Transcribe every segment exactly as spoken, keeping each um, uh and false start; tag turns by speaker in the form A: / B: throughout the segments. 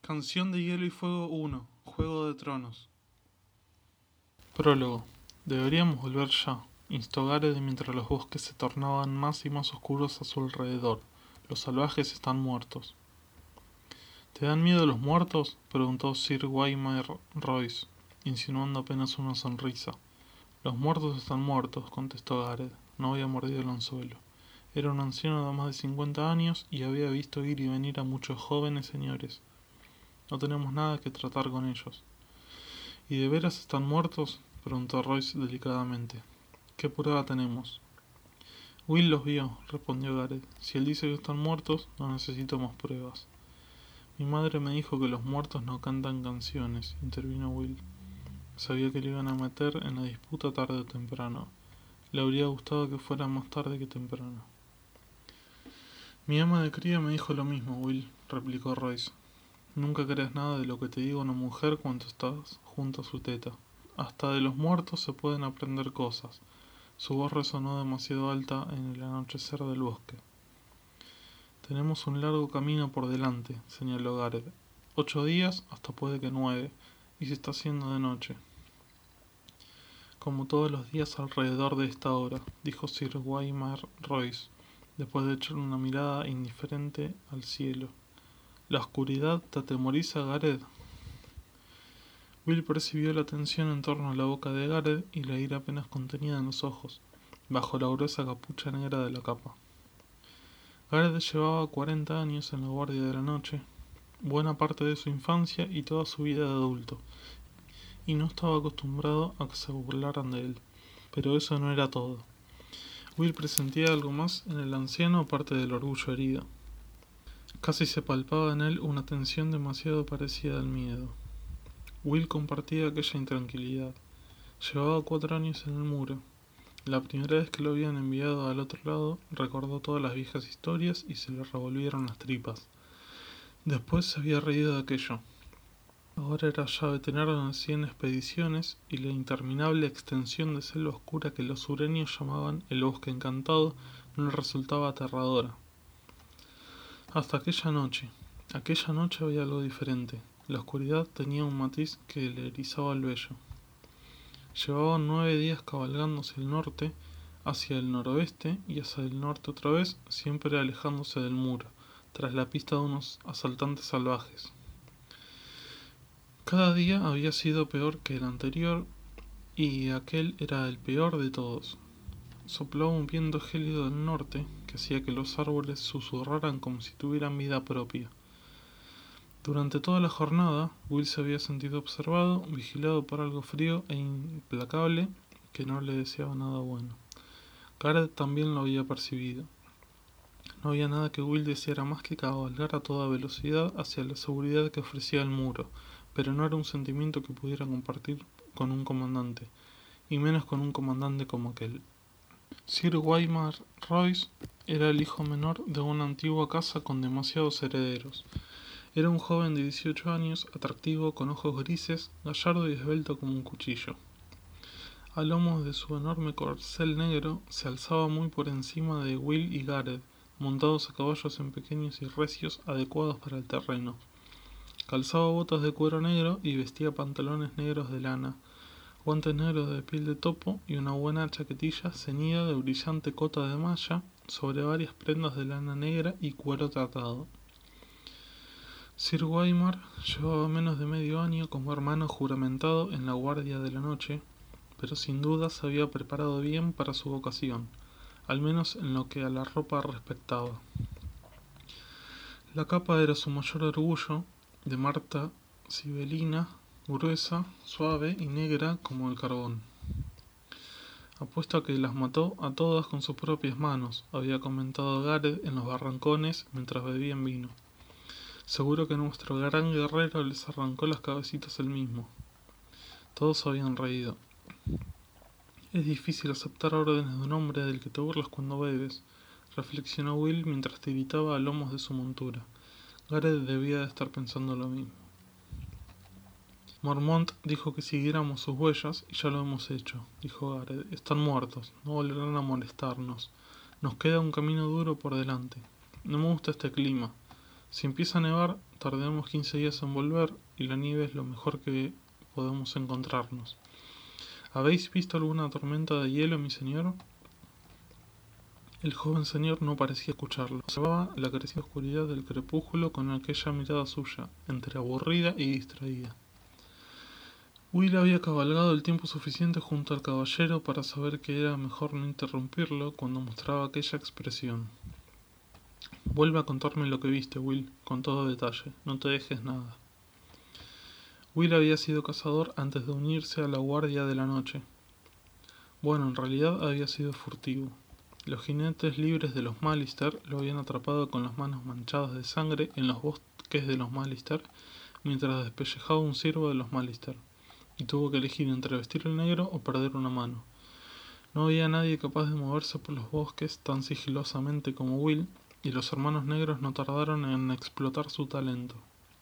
A: Canción de Hielo y Fuego uno. Juego de Tronos. Prólogo. Deberíamos volver ya, instó Gareth mientras los bosques se tornaban más y más oscuros a su alrededor. Los salvajes están muertos. ¿Te dan miedo los muertos?, preguntó Sir Waymar Royce, insinuando apenas una sonrisa. Los muertos están muertos, contestó Gareth. No había mordido el anzuelo. Era un anciano de más de cincuenta años y había visto ir y venir a muchos jóvenes señores. No tenemos nada que tratar con ellos. ¿Y de veras están muertos?, preguntó Royce delicadamente. ¿Qué prueba tenemos? Will los vio, respondió Gareth. Si él dice que están muertos, no necesito más pruebas. Mi madre me dijo que los muertos no cantan canciones, intervino Will. Sabía que le iban a meter en la disputa tarde o temprano. Le habría gustado que fuera más tarde que temprano. Mi ama de cría me dijo lo mismo, Will, replicó Royce. Nunca creas nada de lo que te diga una mujer cuando estás junto a su teta. Hasta de los muertos se pueden aprender cosas. Su voz resonó demasiado alta en el anochecer del bosque. Tenemos un largo camino por delante, señaló Gareth. Ocho días, hasta puede que nueve, y se está haciendo de noche. Como todos los días alrededor de esta hora, dijo Sir Waymar Royce, después de echar una mirada indiferente al cielo. ¿La oscuridad te atemoriza, Gareth? Will percibió la tensión en torno a la boca de Gareth y la ira apenas contenida en los ojos, bajo la gruesa capucha negra de la capa. Gareth llevaba cuarenta años en la guardia de la noche, buena parte de su infancia y toda su vida de adulto, y no estaba acostumbrado a que se burlaran de él. Pero eso no era todo. Will presentía algo más en el anciano aparte del orgullo herido. Casi se palpaba en él una tensión demasiado parecida al miedo. Will compartía aquella intranquilidad. Llevaba cuatro años en el muro. La primera vez que lo habían enviado al otro lado, recordó todas las viejas historias y se le revolvieron las tripas. Después se había reído de aquello. Ahora era ya veterano en cien expediciones y la interminable extensión de selva oscura que los sureños llamaban el Bosque Encantado no le resultaba aterradora. Hasta aquella noche. Aquella noche había algo diferente. La oscuridad tenía un matiz que le erizaba el vello. Llevaban nueve días cabalgando hacia el norte, hacia el noroeste y hacia el norte otra vez, siempre alejándose del muro, tras la pista de unos asaltantes salvajes. Cada día había sido peor que el anterior, y aquel era el peor de todos. Soplaba un viento gélido del norte, que hacía que los árboles susurraran como si tuvieran vida propia. Durante toda la jornada, Will se había sentido observado, vigilado por algo frío e implacable que no le deseaba nada bueno. Gareth también lo había percibido. No había nada que Will deseara más que cabalgar a toda velocidad hacia la seguridad que ofrecía el muro, pero no era un sentimiento que pudiera compartir con un comandante, y menos con un comandante como aquel. Sir Waymar Royce era el hijo menor de una antigua casa con demasiados herederos. Era un joven de dieciocho años, atractivo, con ojos grises, gallardo y esbelto como un cuchillo. A lomos de su enorme corcel negro se alzaba muy por encima de Will y Gareth, montados a caballos en pequeños y recios adecuados para el terreno. Calzaba botas de cuero negro y vestía pantalones negros de lana, guantes negros de piel de topo y una buena chaquetilla ceñida de brillante cota de malla sobre varias prendas de lana negra y cuero tratado. Sir Waymar llevaba menos de medio año como hermano juramentado en la guardia de la noche, pero sin duda se había preparado bien para su vocación, al menos en lo que a la ropa respectaba. La capa era su mayor orgullo, de marta sibelina, gruesa, suave y negra como el carbón. Apuesto a que las mató a todas con sus propias manos, había comentado Gareth en los barrancones mientras bebían vino. Seguro que nuestro gran guerrero les arrancó las cabecitas él mismo. Todos habían reído. Es difícil aceptar órdenes de un hombre del que te burlas cuando bebes, reflexionó Will mientras tiritaba a lomos de su montura. Gareth debía de estar pensando lo mismo. Mormont dijo que siguiéramos sus huellas y ya lo hemos hecho, dijo Gareth. Están muertos, no volverán a molestarnos. Nos queda un camino duro por delante. No me gusta este clima. Si empieza a nevar, tardaremos quince días en volver, y la nieve es lo mejor que podemos encontrarnos. ¿Habéis visto alguna tormenta de hielo, mi señor? El joven señor no parecía escucharlo. Observaba la creciente oscuridad del crepúsculo con aquella mirada suya, entre aburrida y distraída. Will había cabalgado el tiempo suficiente junto al caballero para saber que era mejor no interrumpirlo cuando mostraba aquella expresión. Vuelve a contarme lo que viste, Will, con todo detalle, no te dejes nada. Will había sido cazador antes de unirse a la Guardia de la Noche. Bueno, en realidad había sido furtivo. Los jinetes libres de los Mallister lo habían atrapado con las manos manchadas de sangre en los bosques de los Mallister mientras despellejaba un ciervo de los Mallister, y tuvo que elegir entre vestir el negro o perder una mano. No había nadie capaz de moverse por los bosques tan sigilosamente como Will, y los hermanos negros no tardaron en explotar su talento.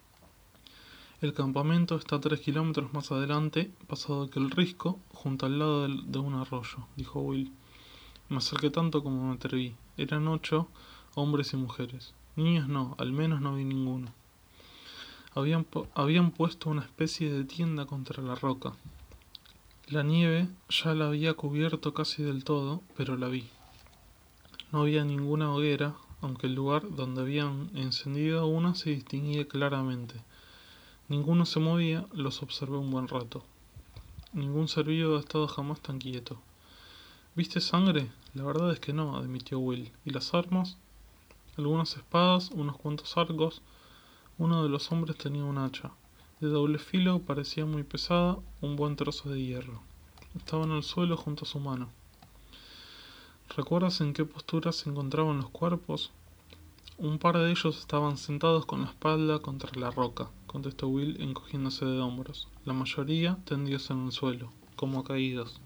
A: El campamento está tres kilómetros más adelante, pasado aquel risco, junto al lado de un arroyo, dijo Will. Me acerqué tanto como me atreví. Eran ocho hombres y mujeres. Niños no, al menos no vi ninguno. Habían, habían puesto una especie de tienda contra la roca. La nieve ya la había cubierto casi del todo, pero la vi. No había ninguna hoguera, aunque el lugar donde habían encendido una se distinguía claramente. Ninguno se movía, los observé un buen rato. Ningún ser vivo ha estado jamás tan quieto. ¿Viste sangre? La verdad es que no, admitió Will. ¿Y las armas? Algunas espadas, unos cuantos arcos. Uno de los hombres tenía un hacha. De doble filo, parecía muy pesada, un buen trozo de hierro. Estaba en el suelo junto a su mano. ¿Recuerdas en qué postura se encontraban los cuerpos? Un par de ellos estaban sentados con la espalda contra la roca, contestó Will encogiéndose de hombros. La mayoría tendidos en el suelo, como caídos.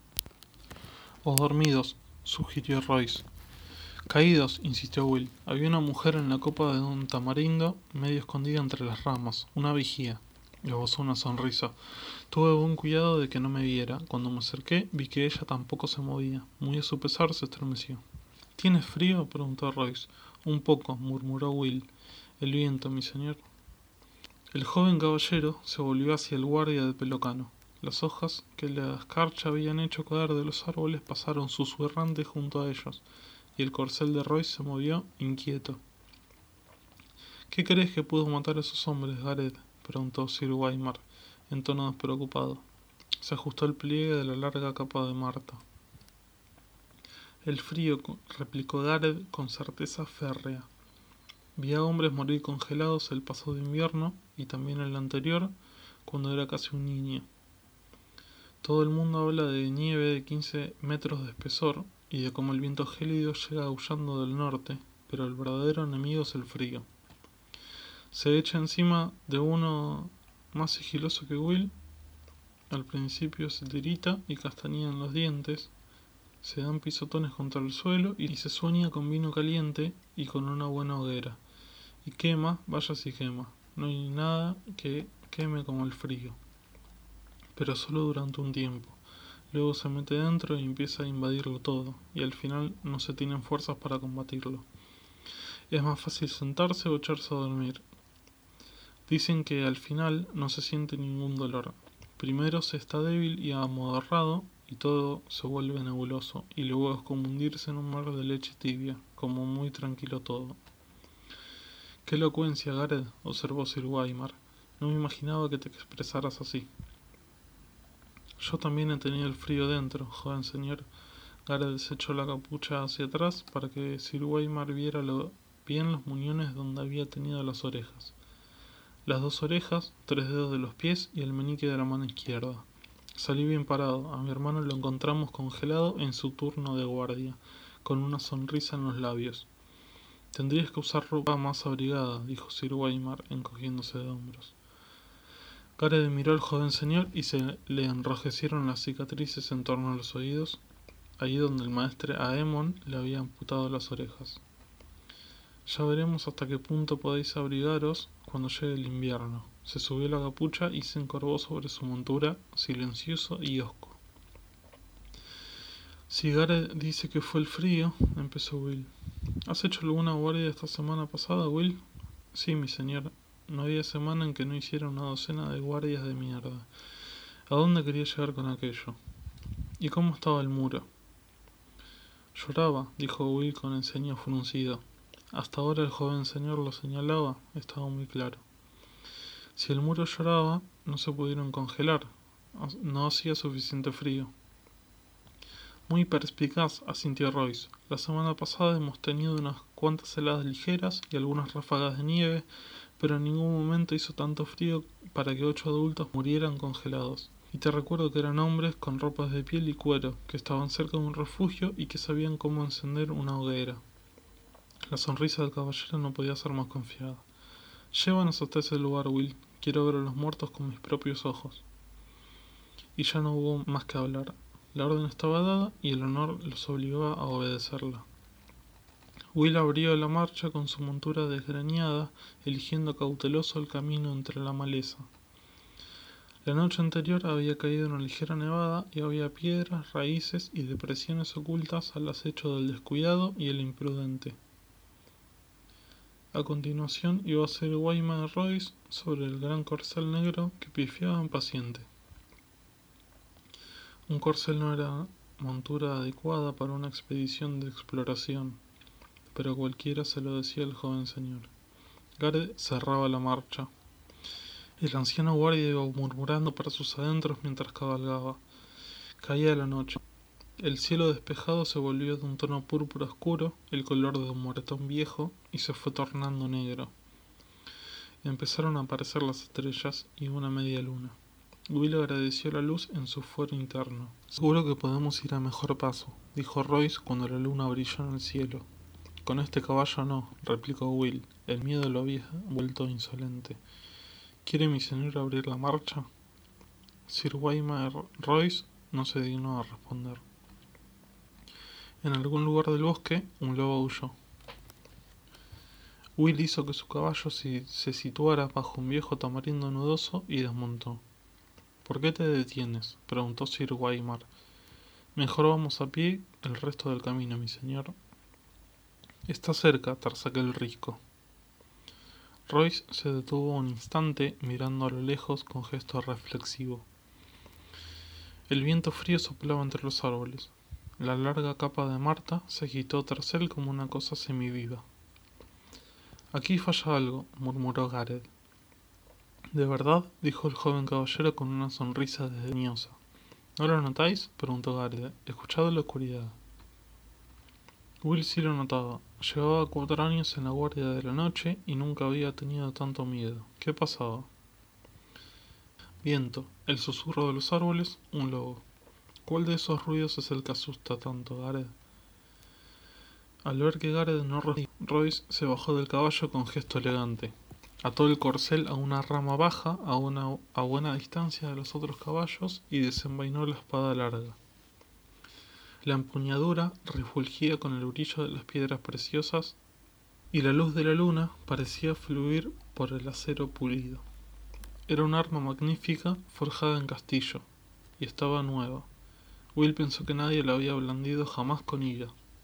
A: O dormidos, sugirió Royce. Caídos, insistió Will. Había una mujer en la copa de un tamarindo, medio escondida entre las ramas, una vigía. Esbozó una sonrisa. Tuve buen cuidado de que no me viera. Cuando me acerqué, vi que ella tampoco se movía. Muy a su pesar, se estremeció. ¿Tienes frío? Preguntó Royce. Un poco, murmuró Will. El viento, mi señor. El joven caballero se volvió hacia el guardia de pelo cano. Las hojas que la escarcha habían hecho caer de los árboles pasaron susurrantes junto a ellos, y el corcel de Royce se movió, inquieto. ¿Qué crees que pudo matar a esos hombres, Gareth? Preguntó Sir Waymar, en tono despreocupado. Se ajustó el pliegue de la larga capa de Marta. El frío, replicó Gareth con certeza férrea. Vi a hombres morir congelados el pasado invierno, y también el anterior, cuando era casi un niño. Todo el mundo habla de nieve de quince metros de espesor y de cómo el viento gélido llega aullando del norte, pero el verdadero enemigo es el frío. Se echa encima de uno más sigiloso que Will. Al principio se tirita y castañean los dientes, se dan pisotones contra el suelo y se sueña con vino caliente y con una buena hoguera. Y quema, vaya si quema. No hay nada que queme como el frío. Pero solo durante un tiempo. Luego se mete dentro y empieza a invadirlo todo, y al final no se tienen fuerzas para combatirlo. Es más fácil sentarse o echarse a dormir. Dicen que al final no se siente ningún dolor. Primero se está débil y amodorrado, y todo se vuelve nebuloso, y luego es como hundirse en un mar de leche tibia, como muy tranquilo todo. Qué elocuencia, Gareth, observó Sir Waymar. No me imaginaba que te expresaras así. Yo también he tenido el frío dentro, joven señor. Gareth se echó la capucha hacia atrás para que Sir Waymar viera lo bien los muñones donde había tenido las orejas. Las dos orejas, tres dedos de los pies y el meñique de la mano izquierda. Salí bien parado. A mi hermano lo encontramos congelado en su turno de guardia, con una sonrisa en los labios. Tendrías que usar ropa más abrigada, dijo Sir Waymar, encogiéndose de hombros. Gareth miró al joven señor y se le enrojecieron las cicatrices en torno a los oídos, allí donde el maestre Aemon le había amputado las orejas. Ya veremos hasta qué punto podéis abrigaros cuando llegue el invierno. Se subió la capucha y se encorvó sobre su montura, silencioso y hosco. Si Gareth dice que fue el frío, empezó Will. ¿Has hecho alguna guardia esta semana pasada, Will? Sí, mi señor, no había semana en que no hiciera una docena de guardias de mierda. ¿A dónde quería llegar con aquello? ¿Y cómo estaba el muro? Lloraba, dijo Will con el ceño fruncido. Hasta ahora el joven señor lo señalaba, estaba muy claro. Si el muro lloraba, no se pudieron congelar, no hacía suficiente frío. Muy perspicaz, asintió Royce. La semana pasada hemos tenido unas cuantas heladas ligeras y algunas ráfagas de nieve, pero en ningún momento hizo tanto frío para que ocho adultos murieran congelados. Y te recuerdo que eran hombres con ropas de piel y cuero, que estaban cerca de un refugio y que sabían cómo encender una hoguera. La sonrisa del caballero no podía ser más confiada. Llévanos hasta ese lugar, Will. Quiero ver a los muertos con mis propios ojos. Y ya no hubo más que hablar. La orden estaba dada y el honor los obligaba a obedecerla. Will abrió la marcha con su montura desgreñada, eligiendo cauteloso el camino entre la maleza. La noche anterior había caído una ligera nevada y había piedras, raíces y depresiones ocultas al acecho del descuidado y el imprudente. A continuación iba a ser Wyman Royce sobre el gran corcel negro que pifiaba impaciente. Un corcel no era montura adecuada para una expedición de exploración, pero cualquiera se lo decía al joven señor. Gareth cerraba la marcha. El anciano guardia iba murmurando para sus adentros mientras cabalgaba. Caía la noche. El cielo despejado se volvió de un tono púrpura oscuro, el color de un moretón viejo, y se fue tornando negro. Empezaron a aparecer las estrellas y una media luna. Will agradeció la luz en su fuero interno. Seguro que podemos ir a mejor paso, dijo Royce cuando la luna brilló en el cielo. Con este caballo no, replicó Will. El miedo lo había vuelto insolente. ¿Quiere mi señor abrir la marcha? Sir Wyman Royce no se dignó a responder. En algún lugar del bosque, un lobo aulló. Will hizo que su caballo se, se situara bajo un viejo tamarindo nudoso y desmontó. ¿Por qué te detienes? Preguntó Sir Wyman. Mejor vamos a pie el resto del camino, mi señor. Está cerca, Tarsaquel Risco. Royce se detuvo un instante mirando a lo lejos con gesto reflexivo. El viento frío soplaba entre los árboles. La larga capa de Marta se agitó tras él como una cosa semiviva. Aquí falla algo, murmuró Gareth. ¿De verdad? Dijo el joven caballero con una sonrisa desdeñosa. ¿No lo notáis? Preguntó Gareth. Escuchad en la oscuridad. Will sí lo notaba. Llevaba cuatro años en la guardia de la noche y nunca había tenido tanto miedo. ¿Qué pasaba? Viento, el susurro de los árboles, un lobo. ¿Cuál de esos ruidos es el que asusta tanto, Gareth? Al ver que Gareth no respondía, Royce se bajó del caballo con gesto elegante. Ató el corcel a una rama baja a, una, a buena distancia de los otros caballos y desenvainó la espada larga. La empuñadura refulgía con el brillo de las piedras preciosas y la luz de la luna parecía fluir por el acero pulido. Era un arma magnífica forjada en castillo, y estaba nueva. Will pensó que nadie la había blandido jamás con ira.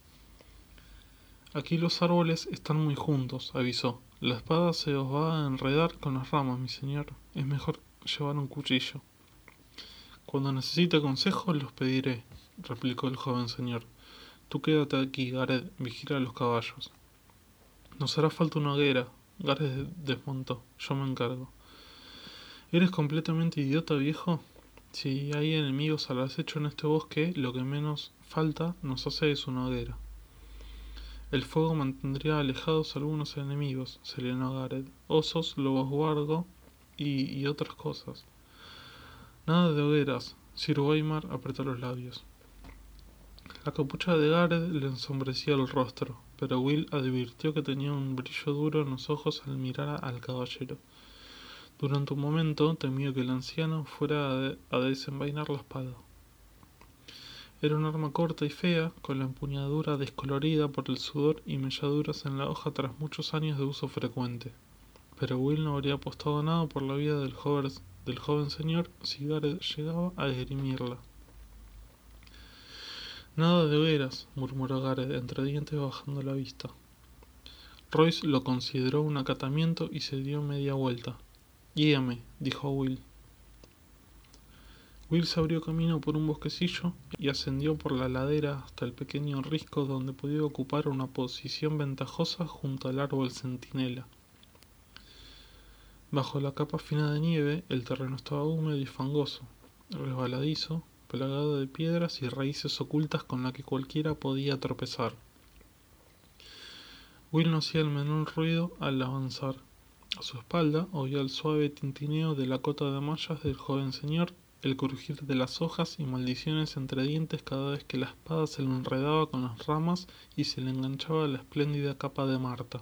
A: Aquí los árboles están muy juntos, avisó. La espada se os va a enredar con las ramas, mi señor. Es mejor llevar un cuchillo. Cuando necesite consejos los pediré, replicó el joven señor. Tú quédate aquí, Gareth, vigila a los caballos. Nos hará falta una hoguera. Gareth desmontó. Yo me encargo. ¿Eres completamente idiota, viejo? Si hay enemigos al acecho en este bosque, lo que menos falta nos hace es una hoguera. El fuego mantendría alejados a algunos enemigos, serenó Gareth. Osos, lobos guargo y, y otras cosas. Nada de hogueras. Sir Weimar apretó los labios. La capucha de Gareth le ensombrecía el rostro, pero Will advirtió que tenía un brillo duro en los ojos al mirar al caballero. Durante un momento temió que el anciano fuera a, de a desenvainar la espada. Era un arma corta y fea, con la empuñadura descolorida por el sudor y melladuras en la hoja tras muchos años de uso frecuente. Pero Will no habría apostado nada por la vida del joven, del joven señor si Gareth llegaba a esgrimirla. Nada de hogueras, murmuró Gareth entre dientes bajando la vista. Royce lo consideró un acatamiento y se dio media vuelta. «Guíame», dijo Will. Will se abrió camino por un bosquecillo y ascendió por la ladera hasta el pequeño risco donde podía ocupar una posición ventajosa junto al árbol centinela. Bajo la capa fina de nieve, el terreno estaba húmedo y fangoso, resbaladizo, plagado de piedras y raíces ocultas con las que cualquiera podía tropezar. Will no hacía el menor ruido al avanzar. A su espalda oía el suave tintineo de la cota de mallas del joven señor, el crujir de las hojas y maldiciones entre dientes cada vez que la espada se le enredaba con las ramas y se le enganchaba a la espléndida capa de Marta.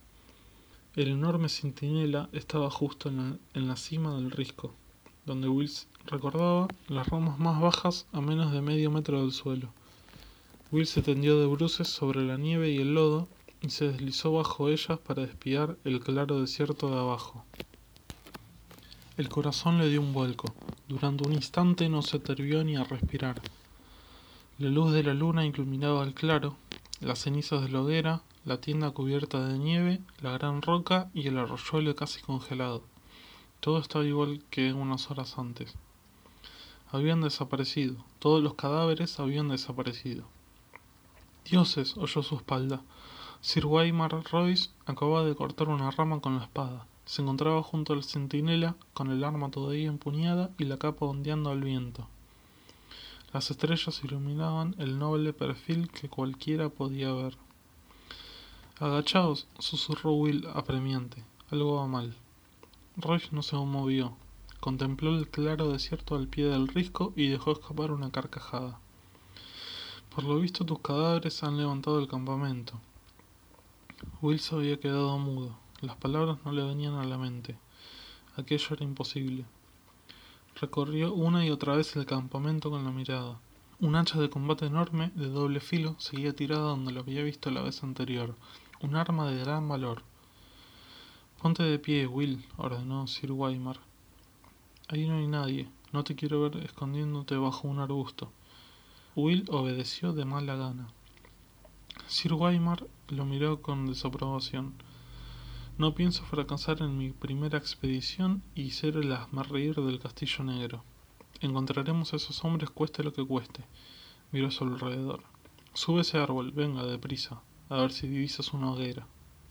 A: El enorme centinela estaba justo en la, en la cima del risco, donde Will recordaba las ramas más bajas a menos de medio metro del suelo. Will se tendió de bruces sobre la nieve y el lodo y se deslizó bajo ellas para espiar el claro desierto de abajo. El corazón le dio un vuelco. Durante un instante no se atrevió ni a respirar. La luz de la luna iluminaba el claro, las cenizas de la hoguera, la tienda cubierta de nieve, la gran roca y el arroyuelo casi congelado. Todo estaba igual que unas horas antes. Habían desaparecido. Todos los cadáveres habían desaparecido. «Dioses», oyó su espalda. Sir Waymar Royce acababa de cortar una rama con la espada. Se encontraba junto al centinela, con el arma todavía empuñada y la capa ondeando al viento. Las estrellas iluminaban el noble perfil que cualquiera podía ver. «Agachaos», susurró Will apremiante. Algo va mal. Royce no se movió. Contempló el claro desierto al pie del risco y dejó escapar una carcajada. «Por lo visto tus cadáveres han levantado el campamento». Will se había quedado mudo. Las palabras no le venían a la mente. Aquello era imposible. Recorrió una y otra vez el campamento con la mirada. Un hacha de combate enorme, de doble filo, seguía tirada donde lo había visto la vez anterior. Un arma de gran valor. «Ponte de pie, Will», ordenó Sir Waymar. «Ahí no hay nadie. No te quiero ver escondiéndote bajo un arbusto». Will obedeció de mala gana. Sir Waymar lo miró con desaprobación. «No pienso fracasar en mi primera expedición y ser el hazmerreír del Castillo Negro. Encontraremos a esos hombres cueste lo que cueste». Miró a su alrededor. «Sube ese árbol, venga, deprisa, a ver si divisas una hoguera».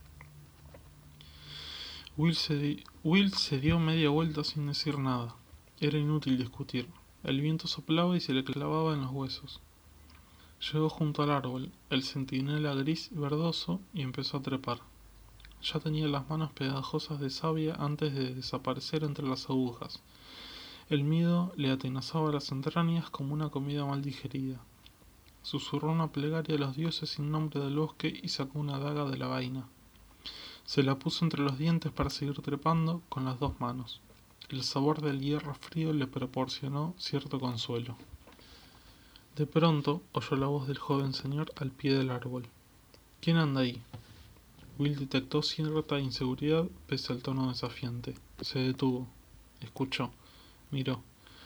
A: Will se, di Will se dio media vuelta sin decir nada. Era inútil discutir. El viento soplaba y se le clavaba en los huesos. Llegó junto al árbol, el centinela gris verdoso, y empezó a trepar. Ya tenía las manos pegajosas de savia antes de desaparecer entre las agujas. El miedo le atenazaba las entrañas como una comida mal digerida. Susurró una plegaria a los dioses sin nombre del bosque y sacó una daga de la vaina. Se la puso entre los dientes para seguir trepando con las dos manos. El sabor del hierro frío le proporcionó cierto consuelo. De pronto oyó la voz del joven señor al pie del árbol. «¿Quién anda ahí?». Will detectó cierta inseguridad pese al tono desafiante. Se detuvo. Escuchó. Miró.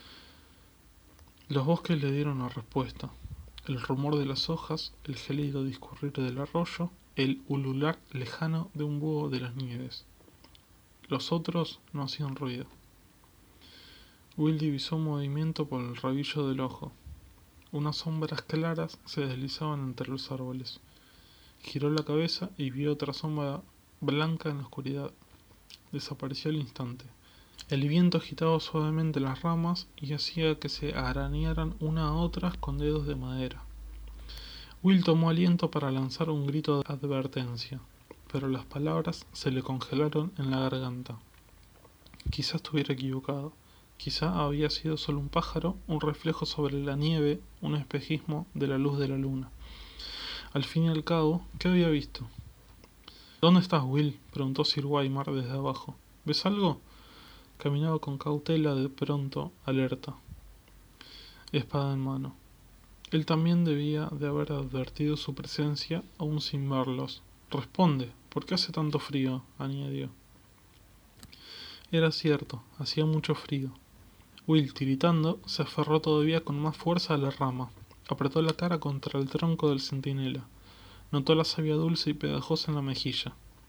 A: Los bosques le dieron la respuesta. El rumor de las hojas, el gélido discurrir del arroyo, el ulular lejano de un búho de las nieves. Los otros no hacían ruido. Will divisó un movimiento por el rabillo del ojo. Unas sombras claras se deslizaban entre los árboles. Giró la cabeza y vio otra sombra blanca en la oscuridad. Desapareció al instante. El viento agitaba suavemente las ramas y hacía que se arañaran una a otras con dedos de madera. Will tomó aliento para lanzar un grito de advertencia, pero las palabras se le congelaron en la garganta. Quizá estuviera equivocado. Quizá había sido solo un pájaro, un reflejo sobre la nieve, un espejismo de la luz de la luna. Al fin y al cabo, ¿qué había visto? «¿Dónde estás, Will?», preguntó Sir Waymar desde abajo. «¿Ves algo?». Caminaba con cautela, de pronto, alerta, espada en mano. Él también debía de haber advertido su presencia, aún sin verlos. «Responde, ¿por qué hace tanto frío?», añadió. Era cierto, hacía mucho frío. Will, tiritando, se aferró todavía con más fuerza a la rama. Apretó la cara contra el tronco del centinela. Notó la savia dulce y pegajosa en la mejilla.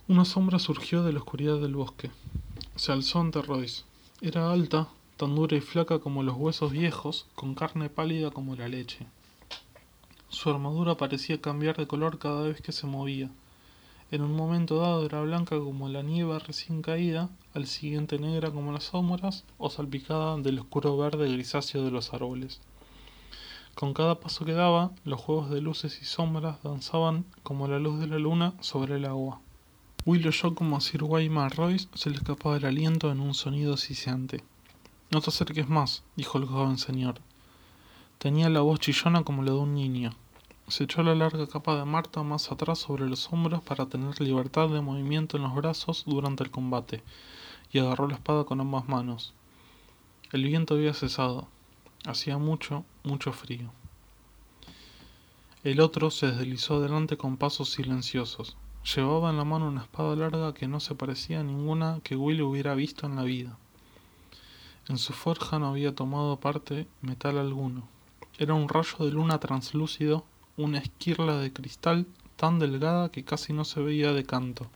A: Una sombra surgió de la oscuridad del bosque. Se alzó ante Royce. Era alta, tan dura y flaca como los huesos viejos, con carne pálida como la leche. Su armadura parecía cambiar de color cada vez que se movía. En un momento dado era blanca como la nieve recién caída, al siguiente negra como las sombras, o salpicada del oscuro verde grisáceo de los árboles. Con cada paso que daba, los juegos de luces y sombras danzaban como la luz de la luna sobre el agua. Will oyó como a Sir Waymar Royce se le escapaba el aliento en un sonido siseante. «No te acerques más», dijo el joven señor. Tenía la voz chillona como la de un niño. Se echó la larga capa de Marta más atrás sobre los hombros para tener libertad de movimiento en los brazos durante el combate, y agarró la espada con ambas manos. El viento había cesado. Hacía mucho, mucho frío. El otro se deslizó adelante con pasos silenciosos. Llevaba en la mano una espada larga que no se parecía a ninguna que Will hubiera visto en la vida. En su forja no había tomado parte metal alguno. Era un rayo de luna translúcido, una esquirla de cristal tan delgada que casi no se veía de canto.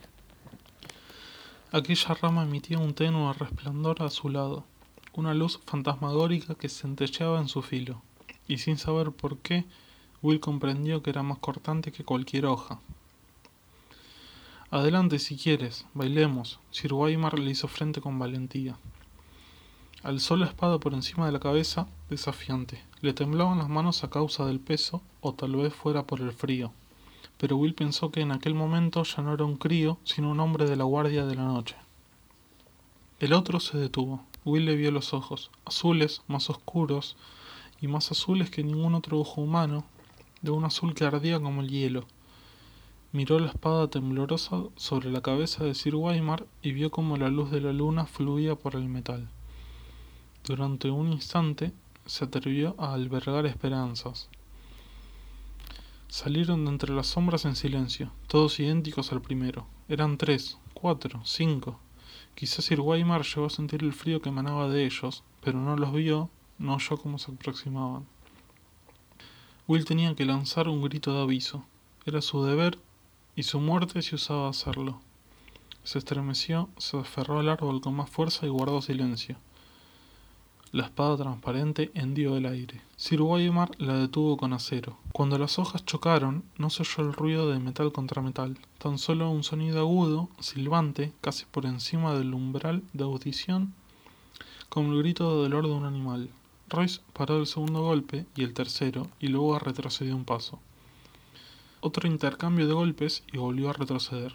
A: Aquella rama emitía un tenue resplandor a su lado, una luz fantasmagórica que centelleaba en su filo, y sin saber por qué, Will comprendió que era más cortante que cualquier hoja. «Adelante si quieres, bailemos», Sir Waymar le hizo frente con valentía. Alzó la espada por encima de la cabeza, desafiante. Le temblaban las manos a causa del peso, o tal vez fuera por el frío. Pero Will pensó que en aquel momento ya no era un crío, sino un hombre de la guardia de la noche. El otro se detuvo. Will le vio los ojos, azules, más oscuros, y más azules que ningún otro ojo humano, de un azul que ardía como el hielo. Miró la espada temblorosa sobre la cabeza de Sir Waymar y vio como la luz de la luna fluía por el metal. Durante un instante se atrevió a albergar esperanzas. Salieron de entre las sombras en silencio, todos idénticos al primero. Eran tres, cuatro, cinco. Quizás Sir Waymar llegó a sentir el frío que emanaba de ellos, pero no los vio, no oyó cómo se aproximaban. Will tenía que lanzar un grito de aviso. Era su deber, y su muerte si usaba hacerlo. Se estremeció, se aferró al árbol con más fuerza y guardó silencio. La espada transparente hendió el aire. Sir Waymar la detuvo con acero. Cuando las hojas chocaron, no se oyó el ruido de metal contra metal, tan solo un sonido agudo, silbante, casi por encima del umbral de audición, como el grito de dolor de un animal. Royce paró el segundo golpe y el tercero, y luego retrocedió un paso. Otro intercambio de golpes y volvió a retroceder.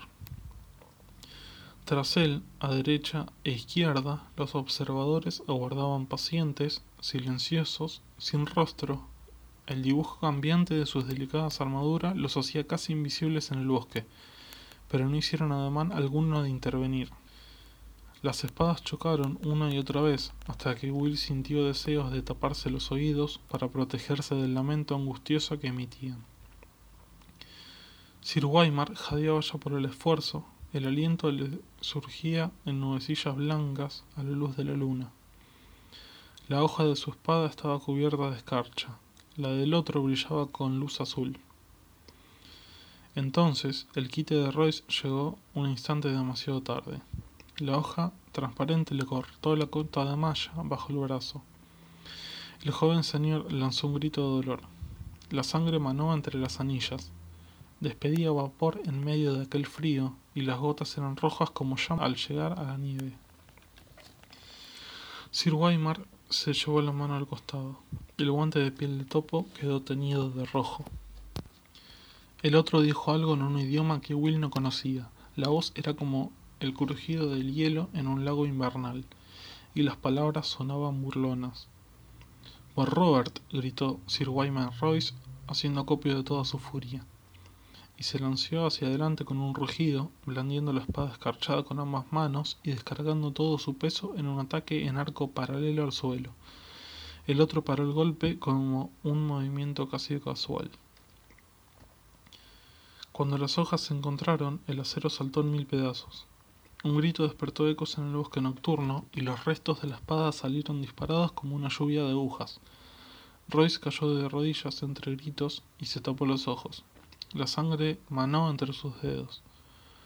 A: Tras él, a derecha e izquierda, los observadores aguardaban pacientes, silenciosos, sin rostro. El dibujo cambiante de sus delicadas armaduras los hacía casi invisibles en el bosque, pero no hicieron ademán alguno de intervenir. Las espadas chocaron una y otra vez, hasta que Will sintió deseos de taparse los oídos para protegerse del lamento angustioso que emitían. Sir Waymar jadeaba ya por el esfuerzo. El aliento le surgía en nubecillas blancas a la luz de la luna. La hoja de su espada estaba cubierta de escarcha. La del otro brillaba con luz azul. Entonces el quite de Royce llegó un instante demasiado tarde. La hoja transparente le cortó la cota de malla bajo el brazo. El joven señor lanzó un grito de dolor. La sangre manó entre las anillas. Despedía vapor en medio de aquel frío, y las gotas eran rojas como llamas al llegar a la nieve. Sir Waymar se llevó la mano al costado. El guante de piel de topo quedó teñido de rojo. El otro dijo algo en un idioma que Will no conocía. La voz era como el crujido del hielo en un lago invernal, y las palabras sonaban burlonas. «Por Robert», gritó Sir Waymar Royce, haciendo acopio de toda su furia, y se lanzó hacia adelante con un rugido, blandiendo la espada escarchada con ambas manos y descargando todo su peso en un ataque en arco paralelo al suelo. El otro paró el golpe como un movimiento casi casual. Cuando las hojas se encontraron, el acero saltó en mil pedazos. Un grito despertó ecos en el bosque nocturno, y los restos de la espada salieron disparados como una lluvia de agujas. Royce cayó de rodillas entre gritos y se tapó los ojos. La sangre manó entre sus dedos.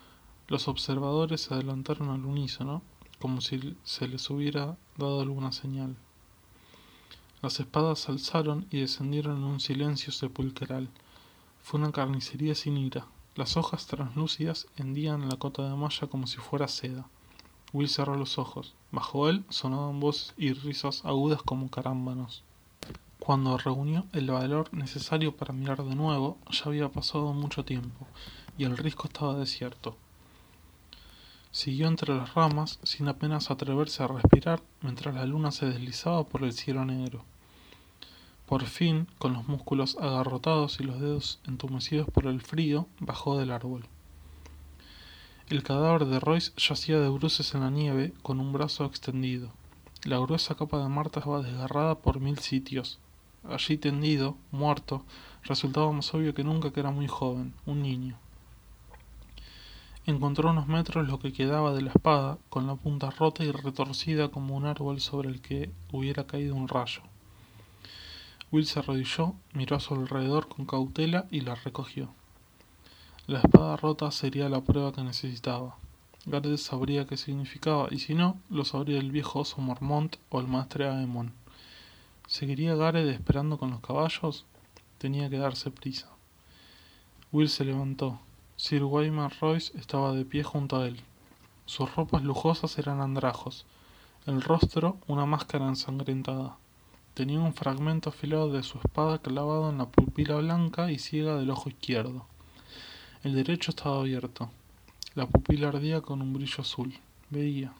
A: Los observadores se adelantaron al unísono, como si se les hubiera dado alguna señal. Las espadas se alzaron y descendieron en un silencio sepulcral. Fue una carnicería sin ira. Las hojas translúcidas hendían la cota de malla como si fuera seda. Will cerró los ojos. Bajo él sonaban voces y risas agudas como carámbanos. Cuando reunió el valor necesario para mirar de nuevo, ya había pasado mucho tiempo, y el risco estaba desierto. Siguió entre las ramas, sin apenas atreverse a respirar, mientras la luna se deslizaba por el cielo negro. Por fin, con los músculos agarrotados y los dedos entumecidos por el frío, bajó del árbol. El cadáver de Royce yacía de bruces en la nieve, con un brazo extendido. La gruesa capa de Marta estaba desgarrada por mil sitios. Allí tendido, muerto, resultaba más obvio que nunca que era muy joven, un niño. Encontró a unos metros lo que quedaba de la espada, con la punta rota y retorcida como un árbol sobre el que hubiera caído un rayo. Will se arrodilló, miró a su alrededor con cautela y la recogió. La espada rota sería la prueba que necesitaba. Gareth sabría qué significaba, y si no, lo sabría el viejo oso Mormont o el maestre Aemon. ¿Seguiría Gareth esperando con los caballos? Tenía que darse prisa. Will se levantó. Sir Waymar Royce estaba de pie junto a él. Sus ropas lujosas eran andrajos, el rostro una máscara ensangrentada. Tenía un fragmento afilado de su espada clavado en la pupila blanca y ciega del ojo izquierdo. El derecho estaba abierto. La pupila ardía con un brillo azul. Veía.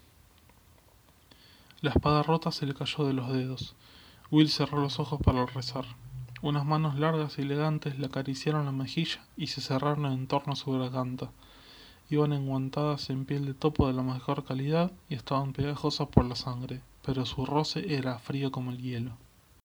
A: La espada rota se le cayó de los dedos. Will cerró los ojos para rezar. Unas manos largas y elegantes le acariciaron la mejilla y se cerraron en torno a su garganta. Iban enguantadas en piel de topo de la mejor calidad y estaban pegajosas por la sangre, pero su roce era frío como el hielo.